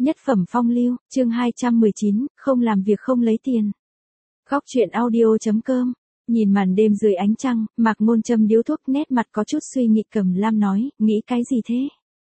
Nhất phẩm phong lưu, chương 219, không làm việc không lấy tiền. Góc truyện audio.com. Nhìn màn đêm dưới ánh trăng, Mạc Ngôn châm điếu thuốc, nét mặt có chút suy nghĩ. Cầm Lam nói, nghĩ cái gì thế?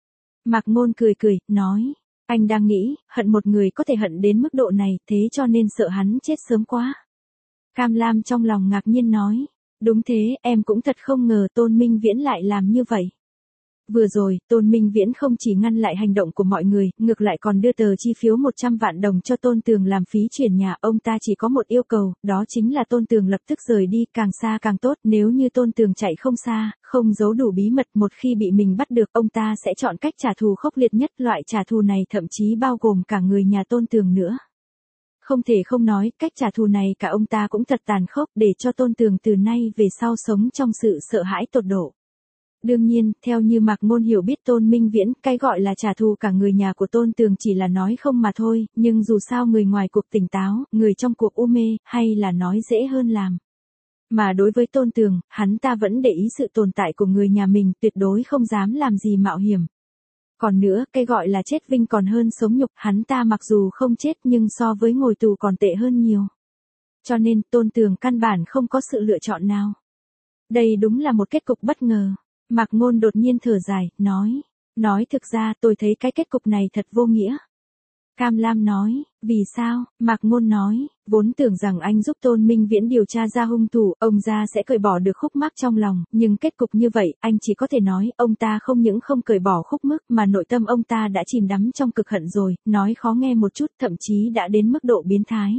Mạc Ngôn cười cười, nói, anh đang nghĩ, hận một người có thể hận đến mức độ này, thế cho nên sợ hắn chết sớm quá. Cam Lam trong lòng ngạc nhiên nói, đúng thế, em cũng thật không ngờ Tôn Minh Viễn lại làm như vậy. Vừa rồi, Tôn Minh Viễn không chỉ ngăn lại hành động của mọi người, ngược lại còn đưa tờ chi phiếu 100 vạn đồng cho Tôn Tường làm phí chuyển nhà. Ông ta chỉ có một yêu cầu, đó chính là Tôn Tường lập tức rời đi, càng xa càng tốt. Nếu như Tôn Tường chạy không xa, không giấu đủ bí mật, một khi bị mình bắt được, ông ta sẽ chọn cách trả thù khốc liệt nhất. Loại trả thù này thậm chí bao gồm cả người nhà Tôn Tường nữa. Không thể không nói, cách trả thù này cả ông ta cũng thật tàn khốc, để cho Tôn Tường từ nay về sau sống trong sự sợ hãi tột độ. Đương nhiên, theo như Mạc Ngôn hiểu biết Tôn Minh Viễn, cái gọi là trả thù cả người nhà của Tôn Tường chỉ là nói không mà thôi, nhưng dù sao người ngoài cuộc tỉnh táo, người trong cuộc u mê, hay là nói dễ hơn làm. Mà đối với Tôn Tường, hắn ta vẫn để ý sự tồn tại của người nhà mình, tuyệt đối không dám làm gì mạo hiểm. Còn nữa, cái gọi là chết vinh còn hơn sống nhục, hắn ta mặc dù không chết nhưng so với ngồi tù còn tệ hơn nhiều. Cho nên, Tôn Tường căn bản không có sự lựa chọn nào. Đây đúng là một kết cục bất ngờ. Mạc Ngôn đột nhiên thở dài, nói thực ra tôi thấy cái kết cục này thật vô nghĩa. Cam Lam nói, vì sao? Mạc Ngôn nói, vốn tưởng rằng anh giúp Tôn Minh Viễn điều tra ra hung thủ, ông ra sẽ cởi bỏ được khúc mắc trong lòng, nhưng kết cục như vậy, anh chỉ có thể nói, ông ta không những không cởi bỏ khúc mắc mà nội tâm ông ta đã chìm đắm trong cực hận rồi, nói khó nghe một chút, thậm chí đã đến mức độ biến thái.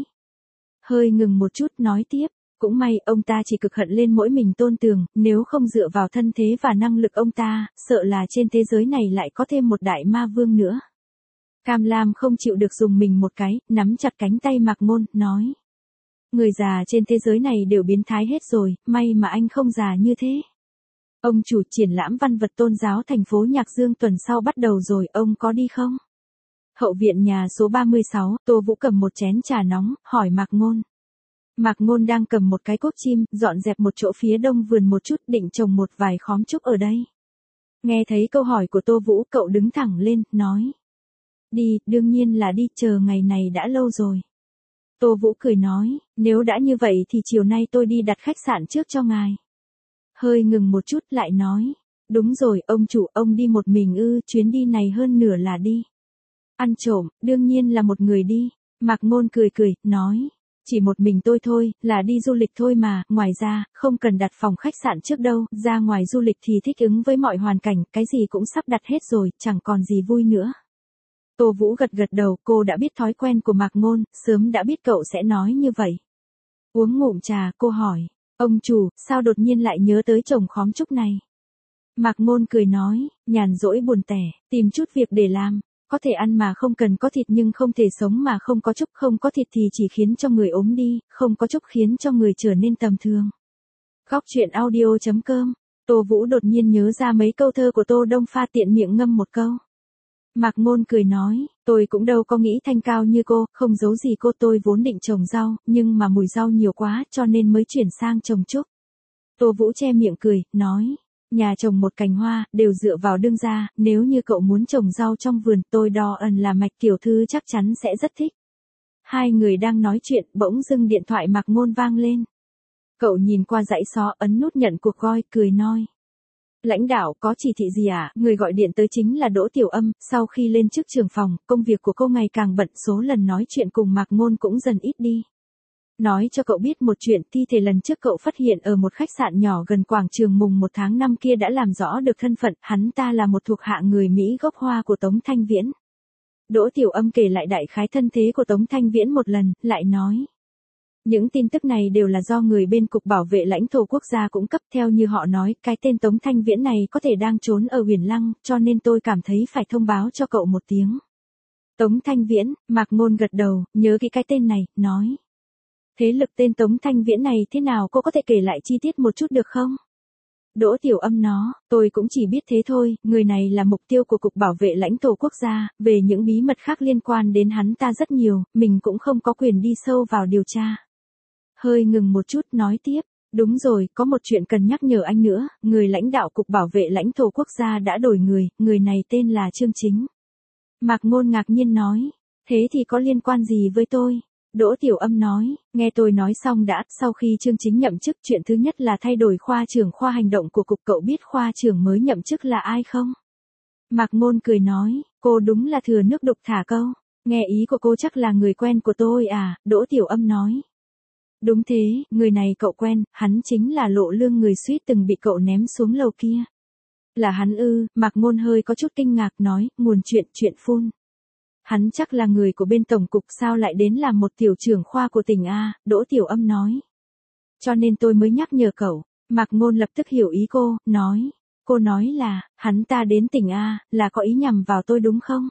Hơi ngừng một chút, nói tiếp. Cũng may, ông ta chỉ cực hận lên mỗi mình Tôn Tường, nếu không dựa vào thân thế và năng lực ông ta, sợ là trên thế giới này lại có thêm một đại ma vương nữa. Cam Lam không chịu được dùng mình một cái, nắm chặt cánh tay Mạc Ngôn, nói. Người già trên thế giới này đều biến thái hết rồi, may mà anh không già như thế. Ông chủ, triển lãm văn vật tôn giáo thành phố Nhạc Dương tuần sau bắt đầu rồi, ông có đi không? Hậu viện nhà số 36, Tô Vũ cầm một chén trà nóng, hỏi Mạc Ngôn. Mạc Ngôn đang cầm một cái cuốc chim, dọn dẹp một chỗ phía đông vườn một chút, định trồng một vài khóm trúc ở đây. Nghe thấy câu hỏi của Tô Vũ, cậu đứng thẳng lên, nói. Đi, đương nhiên là đi, chờ ngày này đã lâu rồi. Tô Vũ cười nói, nếu đã như vậy thì chiều nay tôi đi đặt khách sạn trước cho ngài. Hơi ngừng một chút lại nói, đúng rồi, ông chủ, ông đi một mình ư? Chuyến đi này hơn nửa là đi ăn trộm, đương nhiên là một người đi. Mạc Ngôn cười cười, nói. Chỉ một mình tôi thôi, là đi du lịch thôi mà, ngoài ra, không cần đặt phòng khách sạn trước đâu, ra ngoài du lịch thì thích ứng với mọi hoàn cảnh, cái gì cũng sắp đặt hết rồi, chẳng còn gì vui nữa. Tô Vũ gật gật đầu, cô đã biết thói quen của Mạc Ngôn, sớm đã biết cậu sẽ nói như vậy. Uống ngụm trà, cô hỏi, ông chủ, sao đột nhiên lại nhớ tới trồng khóm trúc này? Mạc Ngôn cười nói, nhàn rỗi buồn tẻ, tìm chút việc để làm. Có thể ăn mà không cần có thịt nhưng không thể sống mà không có trúc, không có thịt thì chỉ khiến cho người ốm đi, không có trúc khiến cho người trở nên tầm thường. Góc truyện audio.com. Tô Vũ đột nhiên nhớ ra mấy câu thơ của Tô Đông Pha, tiện miệng ngâm một câu. Mạc Ngôn cười nói, tôi cũng đâu có nghĩ thanh cao như cô, không giấu gì cô, tôi vốn định trồng rau, nhưng mà mùi rau nhiều quá cho nên mới chuyển sang trồng trúc. Tô Vũ che miệng cười, nói. Nhà trồng một cành hoa, đều dựa vào đương gia, nếu như cậu muốn trồng rau trong vườn, tôi đo ẩn là Mạch tiểu thư chắc chắn sẽ rất thích. Hai người đang nói chuyện, bỗng dưng điện thoại Mạc Ngôn vang lên. Cậu nhìn qua dãy số, ấn nút nhận cuộc gọi, cười nói. Lãnh đạo, có chỉ thị gì à? Người gọi điện tới chính là Đỗ Tiểu Âm, sau khi lên chức trưởng phòng, công việc của cô ngày càng bận, số lần nói chuyện cùng Mạc Ngôn cũng dần ít đi. Nói cho cậu biết một chuyện, thi thể lần trước cậu phát hiện ở một khách sạn nhỏ gần quảng trường mùng 1 tháng 5 kia đã làm rõ được thân phận, hắn ta là một thuộc hạ người Mỹ gốc Hoa của Tống Thanh Viễn. Đỗ Tiểu Âm kể lại đại khái thân thế của Tống Thanh Viễn một lần, lại nói. Những tin tức này đều là do người bên Cục Bảo vệ Lãnh thổ Quốc gia cung cấp, theo như họ nói, cái tên Tống Thanh Viễn này có thể đang trốn ở Huyền Lăng, cho nên tôi cảm thấy phải thông báo cho cậu một tiếng. Tống Thanh Viễn, Mạc Ngôn gật đầu, nhớ kỹ cái tên này, nói. Thế lực tên Tống Thanh Viễn này thế nào, cô có thể kể lại chi tiết một chút được không? Đỗ Tiểu Âm nó, tôi cũng chỉ biết thế thôi, người này là mục tiêu của Cục Bảo vệ Lãnh thổ Quốc gia, về những bí mật khác liên quan đến hắn ta rất nhiều, mình cũng không có quyền đi sâu vào điều tra. Hơi ngừng một chút, nói tiếp, đúng rồi, có một chuyện cần nhắc nhở anh nữa, người lãnh đạo Cục Bảo vệ Lãnh thổ Quốc gia đã đổi người này tên là Trương Chính. Mạc Ngôn ngạc nhiên nói, thế thì có liên quan gì với tôi? Đỗ Tiểu Âm nói, nghe tôi nói xong đã, sau khi Trương Chính nhậm chức chuyện thứ nhất là thay đổi khoa trưởng khoa hành động của cục, cậu biết khoa trưởng mới nhậm chức là ai không? Mạc Ngôn cười nói, cô đúng là thừa nước đục thả câu, nghe ý của cô chắc là người quen của tôi à, Đỗ Tiểu Âm nói. Đúng thế, người này cậu quen, hắn chính là Lộ Lương người suýt từng bị cậu ném xuống lầu kia. Là hắn ư? Mạc Ngôn hơi có chút kinh ngạc nói, nguồn chuyện phun. Hắn chắc là người của bên tổng cục sao lại đến làm một tiểu trưởng khoa của tỉnh A, Đỗ Tiểu Âm nói. Cho nên tôi mới nhắc nhở cậu. Mạc Ngôn lập tức hiểu ý cô, nói. Cô nói là, hắn ta đến tỉnh A, là có ý nhằm vào tôi đúng không?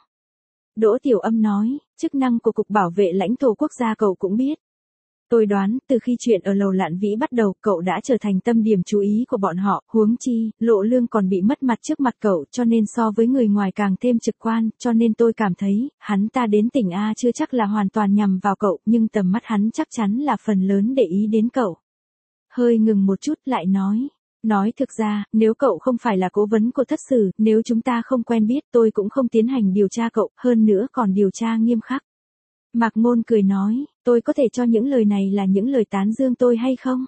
Đỗ Tiểu Âm nói, chức năng của Cục Bảo vệ Lãnh thổ Quốc gia cậu cũng biết. Tôi đoán, từ khi chuyện ở lầu Lạn Vĩ bắt đầu, cậu đã trở thành tâm điểm chú ý của bọn họ, huống chi, Lộ Lương còn bị mất mặt trước mặt cậu, cho nên so với người ngoài càng thêm trực quan, cho nên tôi cảm thấy, hắn ta đến tỉnh A chưa chắc là hoàn toàn nhằm vào cậu, nhưng tầm mắt hắn chắc chắn là phần lớn để ý đến cậu. Hơi ngừng một chút lại nói thực ra, nếu cậu không phải là cố vấn của thất sử, nếu chúng ta không quen biết tôi cũng không tiến hành điều tra cậu, hơn nữa còn điều tra nghiêm khắc. Mạc Ngôn cười nói, tôi có thể cho những lời này là những lời tán dương tôi hay không?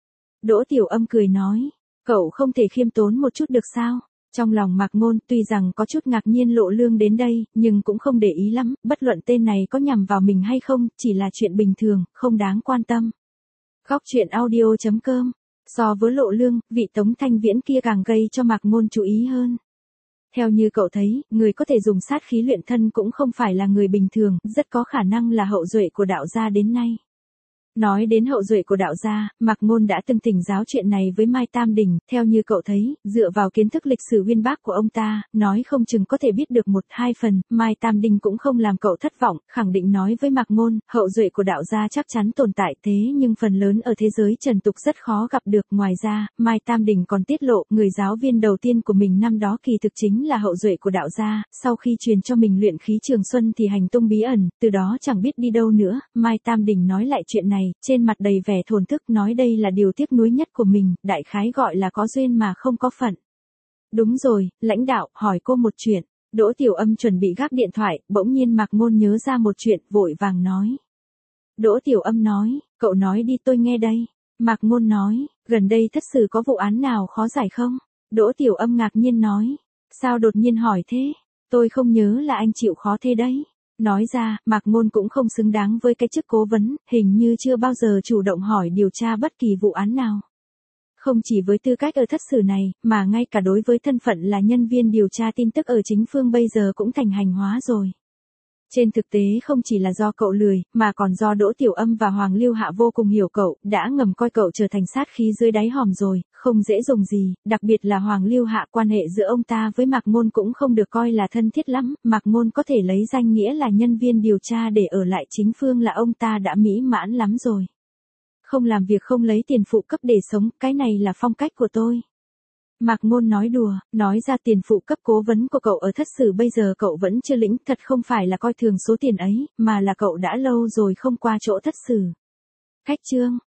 Đỗ Tiểu Âm cười nói, cậu không thể khiêm tốn một chút được sao? Trong lòng Mạc Ngôn tuy rằng có chút ngạc nhiên Lộ Lương đến đây, nhưng cũng không để ý lắm, bất luận tên này có nhằm vào mình hay không, chỉ là chuyện bình thường, không đáng quan tâm. Góc truyện audio.com. So với Lộ Lương, vị Tống Thanh Viễn kia càng gây cho Mạc Ngôn chú ý hơn. Theo như cậu thấy, người có thể dùng sát khí luyện thân cũng không phải là người bình thường, rất có khả năng là hậu duệ của đạo gia đến nay. Nói đến hậu duệ của đạo gia, Mạc Ngôn đã từng thỉnh giáo chuyện này với Mai Tam Đình, theo như cậu thấy, dựa vào kiến thức lịch sử uyên bác của ông ta, nói không chừng có thể biết được 1-2 phần, Mai Tam Đình cũng không làm cậu thất vọng, khẳng định nói với Mạc Ngôn, hậu duệ của đạo gia chắc chắn tồn tại thế nhưng phần lớn ở thế giới trần tục rất khó gặp được, ngoài ra, Mai Tam Đình còn tiết lộ, người giáo viên đầu tiên của mình năm đó kỳ thực chính là hậu duệ của đạo gia, sau khi truyền cho mình luyện khí Trường Xuân thì hành tung bí ẩn, từ đó chẳng biết đi đâu nữa, Mai Tam Đình nói lại chuyện này, trên mặt đầy vẻ thổn thức nói đây là điều tiếc nuối nhất của mình, đại khái gọi là có duyên mà không có phận. Đúng rồi, lãnh đạo, hỏi cô một chuyện. Đỗ Tiểu Âm chuẩn bị gác điện thoại, bỗng nhiên Mạc Ngôn nhớ ra một chuyện, vội vàng nói. Đỗ Tiểu Âm nói, cậu nói đi tôi nghe đây. Mạc Ngôn nói, gần đây thất sử có vụ án nào khó giải không? Đỗ Tiểu Âm ngạc nhiên nói, sao đột nhiên hỏi thế? Tôi không nhớ là anh chịu khó thế đấy. Nói ra, Mạc Ngôn cũng không xứng đáng với cái chức cố vấn, hình như chưa bao giờ chủ động hỏi điều tra bất kỳ vụ án nào. Không chỉ với tư cách ở thất sử này, mà ngay cả đối với thân phận là nhân viên điều tra tin tức ở chính phương bây giờ cũng thành hành hóa rồi. Trên thực tế không chỉ là do cậu lười, mà còn do Đỗ Tiểu Âm và Hoàng Lưu Hạ vô cùng hiểu cậu, đã ngầm coi cậu trở thành sát khí dưới đáy hòm rồi, không dễ dùng gì, đặc biệt là Hoàng Lưu Hạ, quan hệ giữa ông ta với Mạc Ngôn cũng không được coi là thân thiết lắm, Mạc Ngôn có thể lấy danh nghĩa là nhân viên điều tra để ở lại chính phương là ông ta đã mỹ mãn lắm rồi. Không làm việc không lấy tiền phụ cấp để sống, cái này là phong cách của tôi. Mạc Ngôn nói đùa, nói ra tiền phụ cấp cố vấn của cậu ở thất sử bây giờ cậu vẫn chưa lĩnh, thật không phải là coi thường số tiền ấy, mà là cậu đã lâu rồi không qua chỗ thất sử. Khách chương.